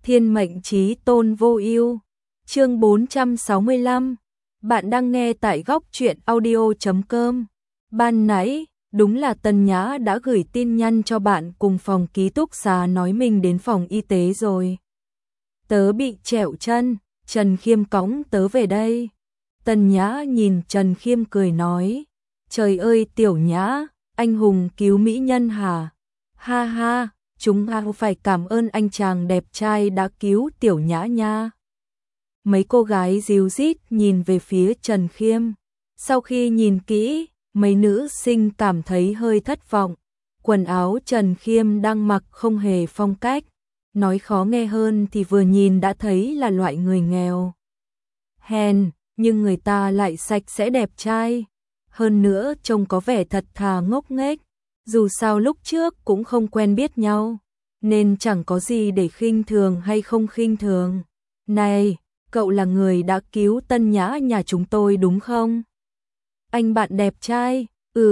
Thiên mệnh chí tôn vô ưu. Chương 465. Bạn đang nghe tại góc truyện audio.com. Ban nãy, đúng là Tần Nhã đã gửi tin nhắn cho bạn cùng phòng ký túc xá nói mình đến phòng y tế rồi. Tớ bị trẹo chân, Trần Khiêm cõng tớ về đây. Tần Nhã nhìn Trần Khiêm cười nói, trời ơi Tiểu Nhã, anh hùng cứu mỹ nhân hả? Ha ha, chúng ta phải cảm ơn anh chàng đẹp trai đã cứu Tiểu Nhã nha. Mấy cô gái ríu rít nhìn về phía Trần Khiêm. Sau khi nhìn kỹ, mấy nữ sinh cảm thấy hơi thất vọng. Quần áo Trần Khiêm đang mặc không hề phong cách. Nói khó nghe hơn thì vừa nhìn đã thấy là loại người nghèo. Hèn, nhưng người ta lại sạch sẽ đẹp trai. Hơn nữa trông có vẻ thật thà ngốc nghếch. Dù sao lúc trước cũng không quen biết nhau, nên chẳng có gì để khinh thường hay không khinh thường. Này, cậu là người đã cứu Tân Nhã nhà chúng tôi đúng không? Anh bạn đẹp trai,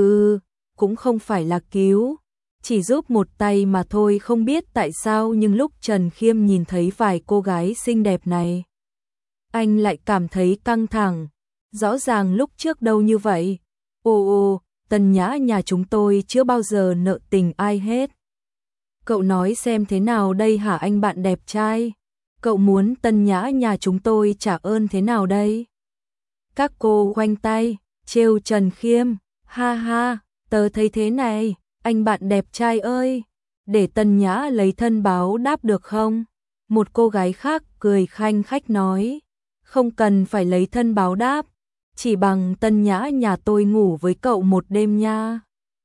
cũng không phải là cứu, chỉ giúp một tay mà thôi. Không biết tại sao nhưng lúc Trần Khiêm nhìn thấy vài cô gái xinh đẹp này, anh lại cảm thấy căng thẳng. Rõ ràng lúc trước đâu như vậy. Ồ, Tần Nhã nhà chúng tôi chưa bao giờ nợ tình ai hết. Cậu nói xem thế nào đây hả anh bạn đẹp trai? Cậu muốn Tần Nhã nhà chúng tôi trả ơn thế nào đây? Các cô khoanh tay, trêu Trần Khiêm. Ha ha, tớ thấy thế này, anh bạn đẹp trai ơi, để Tần Nhã lấy thân báo đáp được không? Một cô gái khác cười khanh khách nói, không cần phải lấy thân báo đáp, chỉ bằng Tần Nhã nhà tôi ngủ với cậu một đêm nha.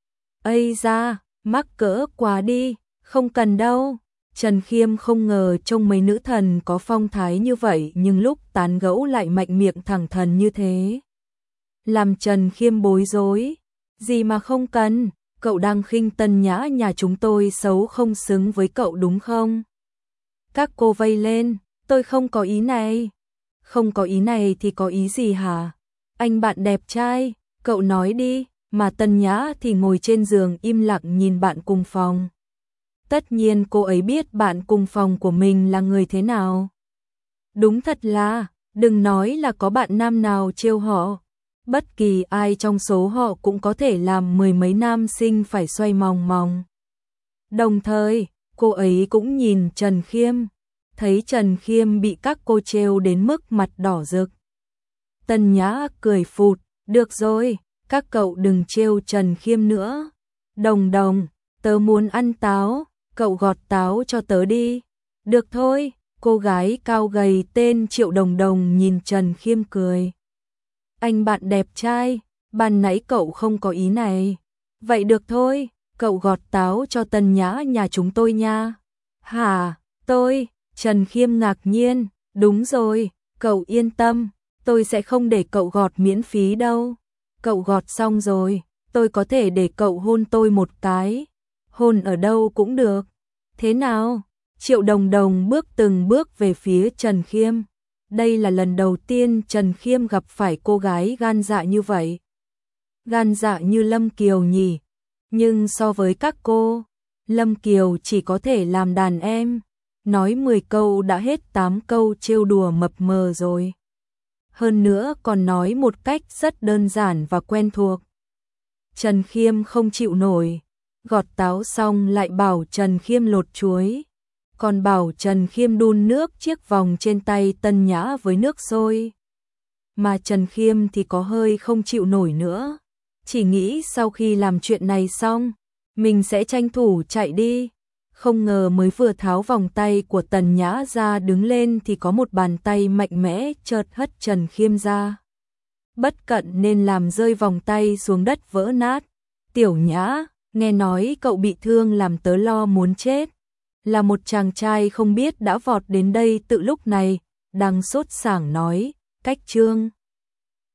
Ây da, mắc cỡ quá đi, không cần đâu. Trần Khiêm không ngờ trông mấy nữ thần có phong thái như vậy nhưng lúc tán gẫu lại mạnh miệng thẳng thắn như thế. Làm Trần Khiêm bối rối. Gì mà không cần, cậu đang khinh Tần Nhã nhà chúng tôi xấu không xứng với cậu đúng không? Các cô vây lên, tôi không có ý này. Không có ý này thì có ý gì hả? Anh bạn đẹp trai, cậu nói đi. Mà Tần Nhã thì ngồi trên giường im lặng nhìn bạn cùng phòng. Tất nhiên cô ấy biết bạn cùng phòng của mình là người thế nào. Đúng thật là, đừng nói là có bạn nam nào trêu họ. Bất kỳ ai trong số họ cũng có thể làm mười mấy nam sinh phải xoay mòng mòng. Đồng thời, cô ấy cũng nhìn Trần Khiêm. Thấy Trần Khiêm bị các cô trêu đến mức mặt đỏ rực. Tần Nhã cười phụt, được rồi, các cậu đừng trêu Trần Khiêm nữa. Đồng đồng, tớ muốn ăn táo, cậu gọt táo cho tớ đi. Được thôi, cô gái cao gầy tên Triệu Đồng Đồng nhìn Trần Khiêm cười. Anh bạn đẹp trai, ban nãy cậu không có ý này. Vậy được thôi, cậu gọt táo cho Tần Nhã nhà chúng tôi nha. Hả, tôi, Trần Khiêm ngạc nhiên, đúng rồi, cậu yên tâm, tôi sẽ không để cậu gọt miễn phí đâu. Cậu gọt xong rồi, tôi có thể để cậu hôn tôi một cái. Hôn ở đâu cũng được. Thế nào? Triệu Đồng Đồng bước từng bước về phía Trần Khiêm. Đây là lần đầu tiên Trần Khiêm gặp phải cô gái gan dạ như vậy. Gan dạ như Lâm Kiều nhỉ. Nhưng so với các cô, Lâm Kiều chỉ có thể làm đàn em. Nói 10 câu đã hết 8 câu trêu đùa mập mờ rồi. Hơn nữa còn nói một cách rất đơn giản và quen thuộc. Trần Khiêm không chịu nổi. Gọt táo xong lại bảo Trần Khiêm lột chuối. Còn bảo Trần Khiêm đun nước chiếc vòng trên tay Tần Nhã với nước sôi. Mà Trần Khiêm thì có hơi không chịu nổi nữa. Chỉ nghĩ sau khi làm chuyện này xong, mình sẽ tranh thủ chạy đi. Không ngờ mới vừa tháo vòng tay của Tần Nhã ra đứng lên thì có một bàn tay mạnh mẽ chợt hất Trần Khiêm ra. Bất cẩn nên làm rơi vòng tay xuống đất vỡ nát. Tiểu Nhã, nghe nói cậu bị thương làm tớ lo muốn chết. Là một chàng trai không biết đã vọt đến đây tự lúc này, đang sốt sảng nói, cách trương.